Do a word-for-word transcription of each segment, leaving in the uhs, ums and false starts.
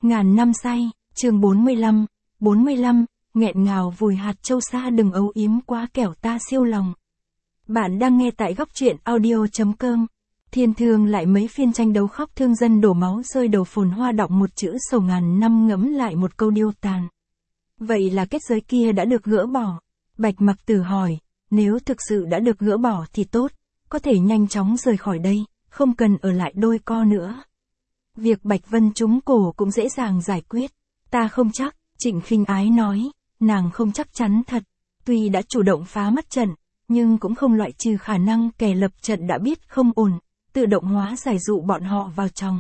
Ngàn năm say, chương bốn mươi lăm, bốn mươi lăm, nghẹn ngào vùi hạt châu xa đừng âu yếm quá kẻo ta siêu lòng. Bạn đang nghe tại góc truyện audio.com. Thiên Thương lại mấy phiên tranh đấu khóc thương dân đổ máu rơi đầu phồn hoa đọng một chữ sầu ngàn năm ngẫm lại một câu điêu tàn. Vậy là kết giới kia đã được gỡ bỏ. Bạch Mặc Tử hỏi, nếu thực sự đã được gỡ bỏ thì tốt, có thể nhanh chóng rời khỏi đây, không cần ở lại đôi co nữa. Việc Bạch Vân trúng cổ cũng dễ dàng giải quyết. Ta không chắc, Trịnh Khinh Ái nói, nàng không chắc chắn thật. Tuy đã chủ động phá mất trận, nhưng cũng không loại trừ khả năng kẻ lập trận đã biết không ổn, tự động hóa giải dụ bọn họ vào trong.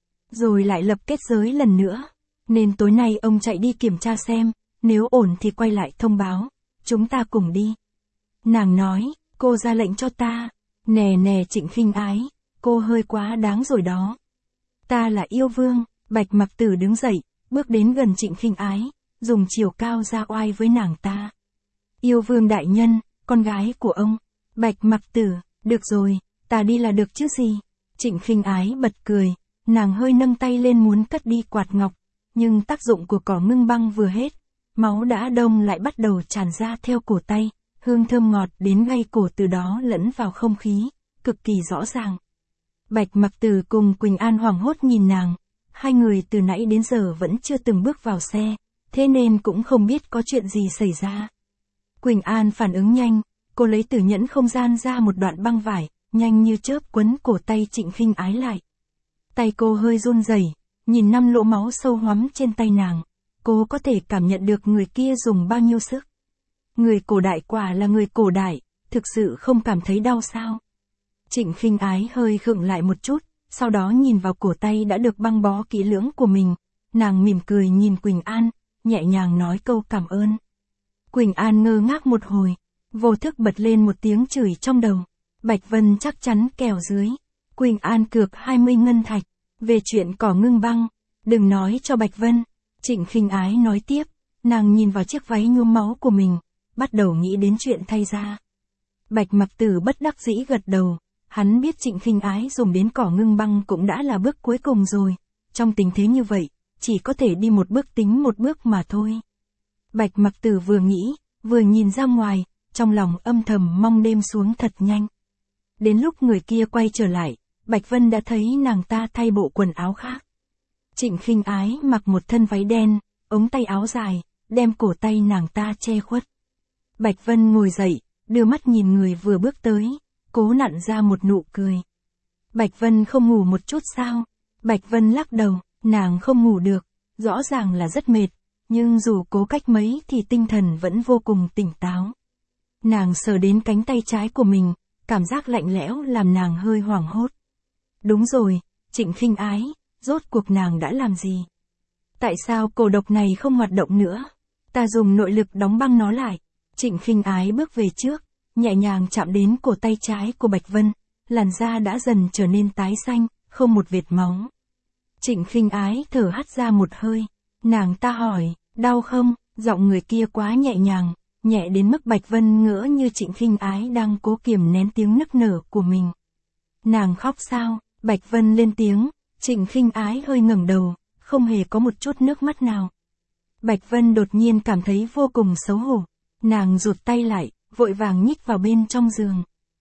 Rồi lại lập kết giới lần nữa. Nên tối nay ông chạy đi kiểm tra xem, nếu ổn thì quay lại thông báo. Chúng ta cùng đi. Nàng nói, cô ra lệnh cho ta. Nè nè Trịnh Khinh Ái, cô hơi quá đáng rồi đó. Ta là yêu vương. Bạch Mặc Tử đứng dậy, bước đến gần Trịnh Khinh Ái, dùng chiều cao ra oai với nàng ta. Yêu vương đại nhân, con gái của ông. Bạch Mặc Tử, được rồi, ta đi là được chứ gì. Trịnh Khinh Ái bật cười, nàng hơi nâng tay lên muốn cất đi quạt ngọc, nhưng tác dụng của cỏ ngưng băng vừa hết, máu đã đông lại bắt đầu tràn ra theo cổ tay, hương thơm ngọt đến gây cổ từ đó lẫn vào không khí, cực kỳ rõ ràng. Bạch Mặc Tử cùng Quỳnh An hoảng hốt nhìn nàng, hai người từ nãy đến giờ vẫn chưa từng bước vào xe, thế nên cũng không biết có chuyện gì xảy ra. Quỳnh An phản ứng nhanh, cô lấy từ nhẫn không gian ra một đoạn băng vải, nhanh như chớp quấn cổ tay Trịnh Khinh Ái lại. Tay cô hơi run rẩy, nhìn năm lỗ máu sâu hoắm trên tay nàng, cô có thể cảm nhận được người kia dùng bao nhiêu sức. Người cổ đại quả là người cổ đại, thực sự không cảm thấy đau sao? Trịnh Khinh Ái hơi khựng lại một chút, sau đó nhìn vào cổ tay đã được băng bó kỹ lưỡng của mình, nàng mỉm cười nhìn Quỳnh An, nhẹ nhàng nói câu cảm ơn. Quỳnh An ngơ ngác một hồi, vô thức bật lên một tiếng chửi trong đầu. Bạch Vân chắc chắn kèo dưới. Quỳnh An cược hai mươi ngân thạch. Về chuyện cỏ ngưng băng, đừng nói cho Bạch Vân. Trịnh Khinh Ái nói tiếp, nàng nhìn vào chiếc váy nhuốm máu của mình, bắt đầu nghĩ đến chuyện thay da. Bạch Mặc Tử bất đắc dĩ gật đầu, hắn biết Trịnh Khinh Ái dùng đến cỏ ngưng băng cũng đã là bước cuối cùng rồi. Trong tình thế như vậy, chỉ có thể đi một bước tính một bước mà thôi. Bạch Mặc Tử vừa nghĩ, vừa nhìn ra ngoài, trong lòng âm thầm mong đêm xuống thật nhanh. Đến lúc người kia quay trở lại, Bạch Vân đã thấy nàng ta thay bộ quần áo khác. Trịnh Khinh Ái mặc một thân váy đen, ống tay áo dài, đem cổ tay nàng ta che khuất. Bạch Vân ngồi dậy, đưa mắt nhìn người vừa bước tới, cố nặn ra một nụ cười. Bạch Vân không ngủ một chút sao? Bạch Vân lắc đầu, nàng không ngủ được, rõ ràng là rất mệt, nhưng dù cố cách mấy thì tinh thần vẫn vô cùng tỉnh táo. Nàng sờ đến cánh tay trái của mình, cảm giác lạnh lẽo làm nàng hơi hoảng hốt. Đúng rồi, Trịnh Khinh Ái, rốt cuộc nàng đã làm gì? Tại sao cổ độc này không hoạt động nữa? Ta dùng nội lực đóng băng nó lại. Trịnh Khinh Ái bước về trước, nhẹ nhàng chạm đến cổ tay trái của Bạch Vân, làn da đã dần trở nên tái xanh, không một vệt máu. Trịnh Khinh Ái thở hắt ra một hơi, nàng ta hỏi, đau không? Giọng người kia quá nhẹ nhàng, nhẹ đến mức Bạch Vân ngỡ như Trịnh Khinh Ái đang cố kiềm nén tiếng nức nở của mình. Nàng khóc sao? Bạch Vân lên tiếng, Trịnh Khinh Ái hơi ngẩng đầu, không hề có một chút nước mắt nào. Bạch Vân đột nhiên cảm thấy vô cùng xấu hổ, nàng rụt tay lại, vội vàng nhích vào bên trong giường.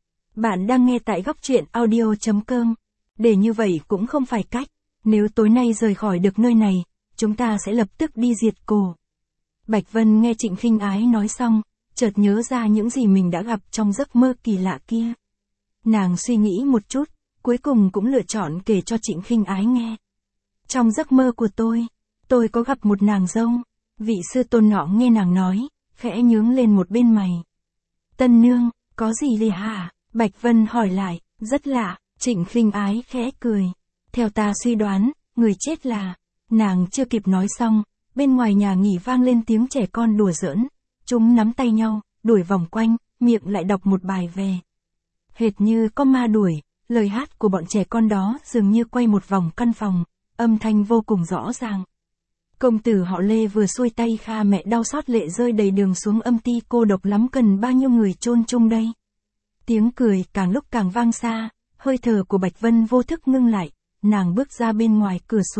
Bạn đang nghe tại góc truyện audio.com. Để như vậy cũng không phải cách, nếu tối nay rời khỏi được nơi này, chúng ta sẽ lập tức đi diệt cổ. Bạch Vân nghe Trịnh Khinh Ái nói xong, chợt nhớ ra những gì mình đã gặp trong giấc mơ kỳ lạ kia. Nàng suy nghĩ một chút, cuối cùng cũng lựa chọn kể cho Trịnh Khinh Ái nghe. Trong giấc mơ của tôi, tôi có gặp một nàng dâu. Vị sư tôn nọ nghe nàng nói, khẽ nhướng lên một bên mày. Tân nương, có gì lì hả? Bạch Vân hỏi lại, rất lạ. Trịnh Khinh Ái khẽ cười. Theo ta suy đoán, người chết là... Nàng chưa kịp nói xong, bên ngoài nhà nghỉ vang lên tiếng trẻ con đùa giỡn. Chúng nắm tay nhau, đuổi vòng quanh, miệng lại đọc một bài về. Hệt như có ma đuổi, lời hát của bọn trẻ con đó dường như quay một vòng căn phòng, âm thanh vô cùng rõ ràng. Công tử họ Lê vừa xuôi tay kha mẹ đau xót lệ rơi đầy đường xuống âm ti cô độc lắm cần bao nhiêu người chôn chung đây. Tiếng cười càng lúc càng vang xa, hơi thở của Bạch Vân vô thức ngưng lại, nàng bước ra bên ngoài cửa sổ,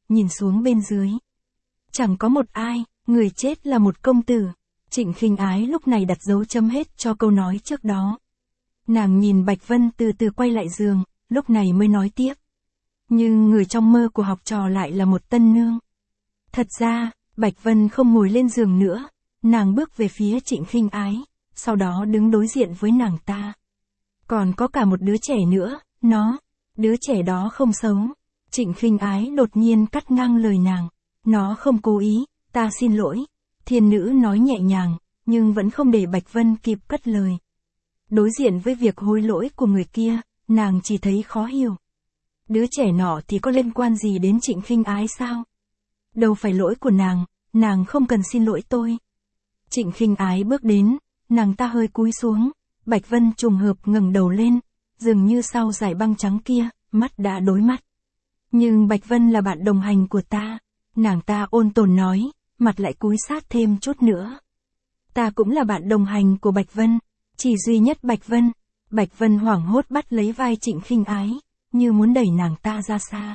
nhìn xuống bên dưới. Chẳng có một ai, người chết là một công tử. Trịnh Khinh Ái lúc này đặt dấu chấm hết cho câu nói trước đó. Nàng nhìn Bạch Vân từ từ quay lại giường, lúc này mới nói tiếp. Nhưng người trong mơ của học trò lại là một tân nương. Thật ra, Bạch Vân không ngồi lên giường nữa, nàng bước về phía Trịnh Khinh Ái, sau đó đứng đối diện với nàng ta. Còn có cả một đứa trẻ nữa, nó, đứa trẻ đó không xấu. Trịnh Khinh Ái đột nhiên cắt ngang lời nàng. Nó không cố ý, ta xin lỗi. Thiên nữ nói nhẹ nhàng, nhưng vẫn không để Bạch Vân kịp cất lời. Đối diện với việc hối lỗi của người kia, nàng chỉ thấy khó hiểu. Đứa trẻ nọ thì có liên quan gì đến Trịnh Khinh Ái sao? Đâu phải lỗi của nàng, nàng không cần xin lỗi tôi. Trịnh Khinh Ái bước đến, nàng ta hơi cúi xuống, Bạch Vân trùng hợp ngẩng đầu lên, dường như sau dải băng trắng kia, mắt đã đối mắt. Nhưng Bạch Vân là bạn đồng hành của ta, nàng ta ôn tồn nói, mặt lại cúi sát thêm chút nữa. Ta cũng là bạn đồng hành của Bạch Vân, chỉ duy nhất Bạch Vân. Bạch Vân hoảng hốt bắt lấy vai Trịnh Khinh Ái, như muốn đẩy nàng ta ra xa.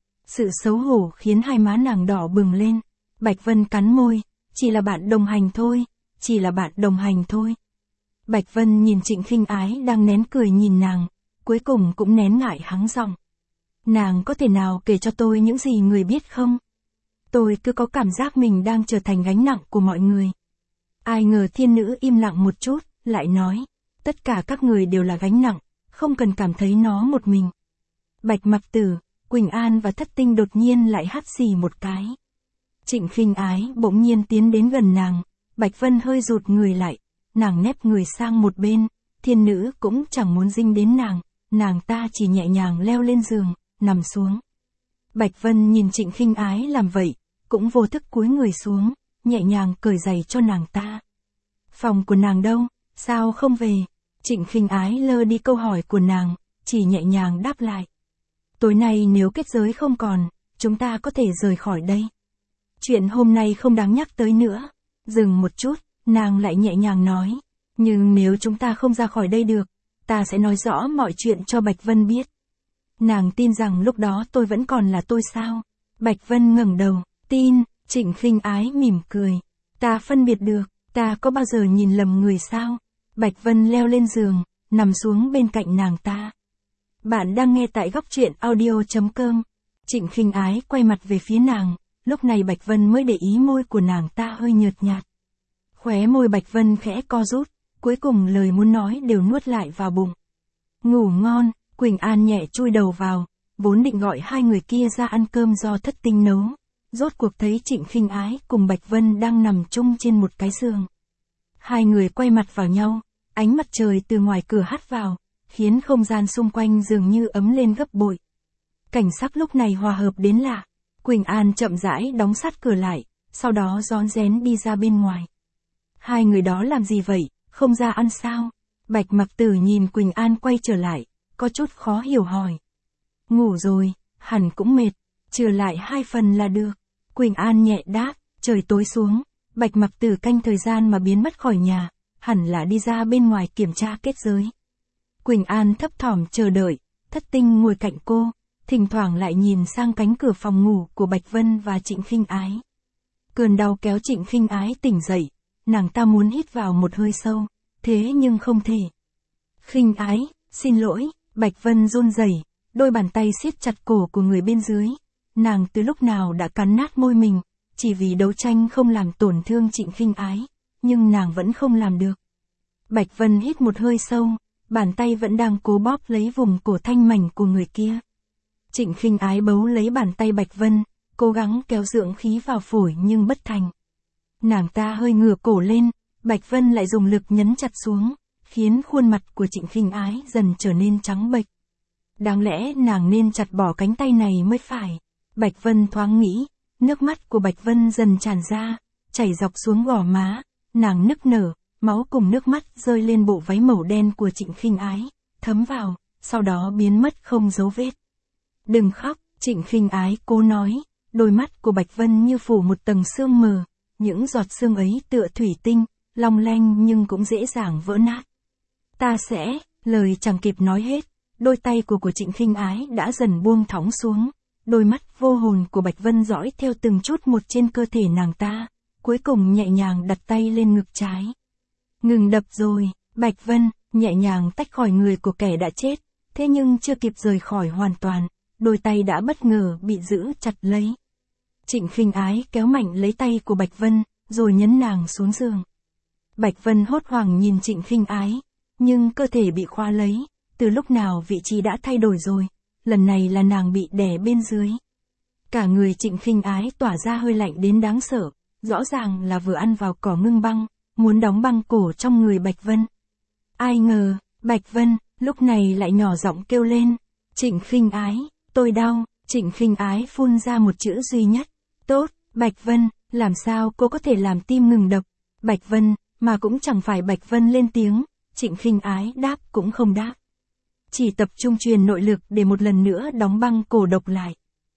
Sự xấu hổ khiến hai má nàng đỏ bừng lên. Bạch Vân cắn môi, chỉ là bạn đồng hành thôi, chỉ là bạn đồng hành thôi. Bạch Vân nhìn Trịnh Khinh Ái đang nén cười nhìn nàng, cuối cùng cũng nén ngại hắng giọng. Nàng có thể nào kể cho tôi những gì người biết không? Tôi cứ có cảm giác mình đang trở thành gánh nặng của mọi người. Ai ngờ thiên nữ im lặng một chút, lại nói, tất cả các người đều là gánh nặng, không cần cảm thấy nó một mình. Bạch Mặc Tử, Quỳnh An và Thất Tinh đột nhiên lại hắt xì một cái. Trịnh Khinh Ái bỗng nhiên tiến đến gần nàng, Bạch Vân hơi rụt người lại, nàng nép người sang một bên, thiên nữ cũng chẳng muốn dinh đến nàng, nàng ta chỉ nhẹ nhàng leo lên giường, nằm xuống. Bạch Vân nhìn Trịnh Khinh Ái làm vậy, cũng vô thức cúi người xuống, nhẹ nhàng cởi giày cho nàng ta. Phòng của nàng đâu, sao không về? Trịnh Khinh Ái lơ đi câu hỏi của nàng, chỉ nhẹ nhàng đáp lại. Tối nay nếu kết giới không còn, chúng ta có thể rời khỏi đây. Chuyện hôm nay không đáng nhắc tới nữa. Dừng một chút, nàng lại nhẹ nhàng nói. Nhưng nếu chúng ta không ra khỏi đây được, ta sẽ nói rõ mọi chuyện cho Bạch Vân biết. Nàng tin rằng lúc đó tôi vẫn còn là tôi sao? Bạch Vân ngẩng đầu, tin. Trịnh Khinh Ái mỉm cười. Ta phân biệt được, ta có bao giờ nhìn lầm người sao? Bạch Vân leo lên giường, nằm xuống bên cạnh nàng ta. Bạn đang nghe tại góc truyện audio chấm com. Trịnh Khinh Ái quay mặt về phía nàng, lúc này Bạch Vân mới để ý môi của nàng ta hơi nhợt nhạt. Khóe môi Bạch Vân khẽ co rút, cuối cùng lời muốn nói đều nuốt lại vào bụng. Ngủ ngon, Quỳnh An nhẹ chui đầu vào, vốn định gọi hai người kia ra ăn cơm do Thất Tinh nấu. Rốt cuộc thấy Trịnh Khinh Ái cùng Bạch Vân đang nằm chung trên một cái giường. Hai người quay mặt vào nhau, ánh mặt trời từ ngoài cửa hắt vào, khiến không gian xung quanh dường như ấm lên gấp bội. Cảnh sắc lúc này hòa hợp đến lạ. Quỳnh An chậm rãi đóng sắt cửa lại, sau đó rón rén đi ra bên ngoài. Hai người đó làm gì vậy, không ra ăn sao? Bạch Mặc Tử nhìn Quỳnh An quay trở lại, có chút khó hiểu hỏi. Ngủ rồi, hẳn cũng mệt, trừ lại hai phần là được. Quỳnh An nhẹ đáp, trời tối xuống, Bạch Mặc Tử canh thời gian mà biến mất khỏi nhà, hẳn là đi ra bên ngoài kiểm tra kết giới. Quỳnh An thấp thỏm chờ đợi, Thất Tinh ngồi cạnh cô, thỉnh thoảng lại nhìn sang cánh cửa phòng ngủ của Bạch Vân và Trịnh Khinh Ái. Cơn đau kéo Trịnh Khinh Ái tỉnh dậy, nàng ta muốn hít vào một hơi sâu, thế nhưng không thể. Khinh Ái, xin lỗi, Bạch Vân run rẩy, đôi bàn tay siết chặt cổ của người bên dưới. Nàng từ lúc nào đã cắn nát môi mình, chỉ vì đấu tranh không làm tổn thương Trịnh Khinh Ái, nhưng nàng vẫn không làm được. Bạch Vân hít một hơi sâu, bàn tay vẫn đang cố bóp lấy vùng cổ thanh mảnh của người kia. Trịnh Khinh Ái bấu lấy bàn tay Bạch Vân, cố gắng kéo dưỡng khí vào phổi nhưng bất thành. Nàng ta hơi ngửa cổ lên, Bạch Vân lại dùng lực nhấn chặt xuống, khiến khuôn mặt của Trịnh Khinh Ái dần trở nên trắng bệch. Đáng lẽ nàng nên chặt bỏ cánh tay này mới phải. Bạch Vân thoáng nghĩ, nước mắt của Bạch Vân dần tràn ra, chảy dọc xuống gò má, nàng nức nở, máu cùng nước mắt rơi lên bộ váy màu đen của Trịnh Khinh Ái, thấm vào, sau đó biến mất không dấu vết. Đừng khóc, Trịnh Khinh Ái cố nói, đôi mắt của Bạch Vân như phủ một tầng sương mờ, những giọt sương ấy tựa thủy tinh, long lanh nhưng cũng dễ dàng vỡ nát. Ta sẽ, lời chẳng kịp nói hết, đôi tay của của Trịnh Khinh Ái đã dần buông thõng xuống. đôi mắt vô hồn của Bạch Vân dõi theo từng chút một trên cơ thể nàng ta, cuối cùng nhẹ nhàng đặt tay lên ngực trái. Ngừng đập rồi, Bạch Vân, nhẹ nhàng tách khỏi người của kẻ đã chết, thế nhưng chưa kịp rời khỏi hoàn toàn, đôi tay đã bất ngờ bị giữ chặt lấy. Trịnh Khinh Ái kéo mạnh lấy tay của Bạch Vân, rồi nhấn nàng xuống giường. Bạch Vân hốt hoảng nhìn Trịnh Khinh Ái, nhưng cơ thể bị khóa lấy, từ lúc nào vị trí đã thay đổi rồi, lần này là nàng bị đè bên dưới. Cả người Trịnh Khinh Ái tỏa ra hơi lạnh đến đáng sợ, rõ ràng là vừa ăn vào cỏ ngưng băng, muốn đóng băng cổ trong người Bạch Vân. Ai ngờ, Bạch Vân, lúc này lại nhỏ giọng kêu lên, Trịnh Khinh Ái, tôi đau. Trịnh Khinh Ái phun ra một chữ duy nhất, tốt. Bạch Vân, làm sao cô có thể làm tim ngừng đập? Bạch Vân, mà cũng chẳng phải Bạch Vân lên tiếng, Trịnh Khinh Ái đáp cũng không đáp. Chỉ tập trung truyền nội lực để một lần nữa đóng băng cổ độc lại.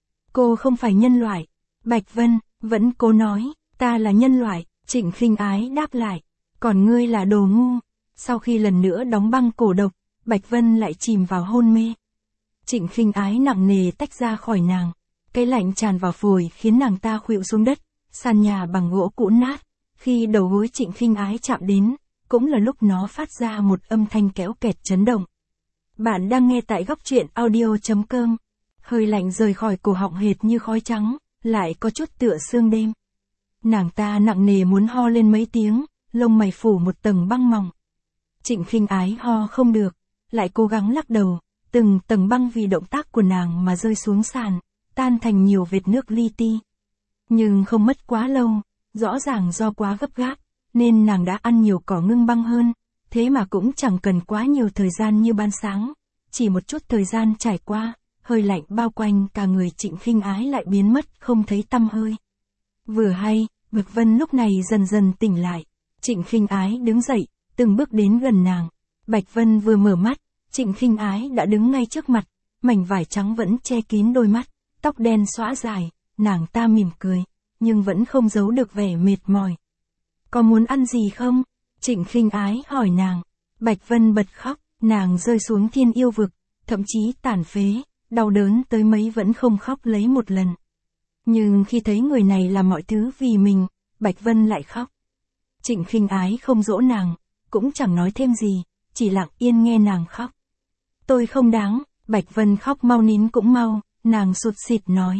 Cô không phải nhân loại. Bạch Vân, vẫn cố nói, ta là nhân loại. Trịnh Khinh Ái đáp lại, còn ngươi là đồ ngu. Sau khi lần nữa đóng băng cổ độc, Bạch Vân lại chìm vào hôn mê. Trịnh Khinh Ái nặng nề tách ra khỏi nàng. Cái lạnh tràn vào phổi khiến nàng ta khuỵu xuống đất, sàn nhà bằng gỗ cũ nát. Khi đầu gối Trịnh Khinh Ái chạm đến, cũng là lúc nó phát ra một âm thanh kéo kẹt chấn động. Bạn đang nghe tại góc truyện audio chấm com. Hơi lạnh rời khỏi cổ họng hệt như khói trắng, lại có chút tựa sương đêm. Nàng ta nặng nề muốn ho lên mấy tiếng, lông mày phủ một tầng băng mỏng. Trịnh Khinh Ái ho không được, lại cố gắng lắc đầu, từng tầng băng vì động tác của nàng mà rơi xuống sàn, tan thành nhiều vệt nước li ti. Nhưng không mất quá lâu, rõ ràng do quá gấp gáp, nên nàng đã ăn nhiều cỏ ngưng băng hơn, thế mà cũng chẳng cần quá nhiều thời gian như ban sáng. Chỉ một chút thời gian trải qua, hơi lạnh bao quanh cả người Trịnh Khinh Ái lại biến mất không thấy tăm hơi. Vừa hay, Bạch Vân lúc này dần dần tỉnh lại. Trịnh Khinh Ái đứng dậy, từng bước đến gần nàng. Bạch Vân vừa mở mắt, Trịnh Khinh Ái đã đứng ngay trước mặt, mảnh vải trắng vẫn che kín đôi mắt, tóc đen xõa dài, nàng ta mỉm cười, nhưng vẫn không giấu được vẻ mệt mỏi. Có muốn ăn gì không? Trịnh Khinh Ái hỏi nàng. Bạch Vân bật khóc, nàng rơi xuống thiên yêu vực, thậm chí tàn phế, đau đớn tới mấy vẫn không khóc lấy một lần. Nhưng khi thấy người này làm mọi thứ vì mình, Bạch Vân lại khóc. Trịnh Khinh Ái không dỗ nàng, cũng chẳng nói thêm gì, chỉ lặng yên nghe nàng khóc. Tôi không đáng. Bạch Vân khóc mau nín cũng mau, nàng sụt sịt nói.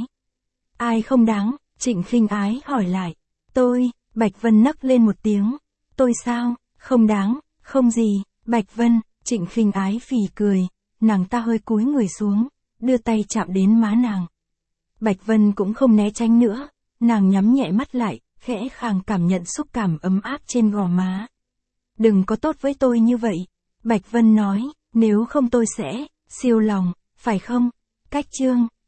Ai không đáng? Trịnh Khinh Ái hỏi lại. Tôi. Bạch Vân nấc lên một tiếng. Tôi sao? Không đáng. Không gì. Bạch Vân. Trịnh Khinh Ái phì cười, nàng ta hơi cúi người xuống, đưa tay chạm đến má nàng. Bạch Vân cũng không né tránh nữa, nàng nhắm nhẹ mắt lại, khẽ khàng cảm nhận xúc cảm ấm áp trên gò má. Đừng có tốt với tôi như vậy. Bạch Vân nói, nếu không tôi sẽ siêu lòng, phải không? Cách chương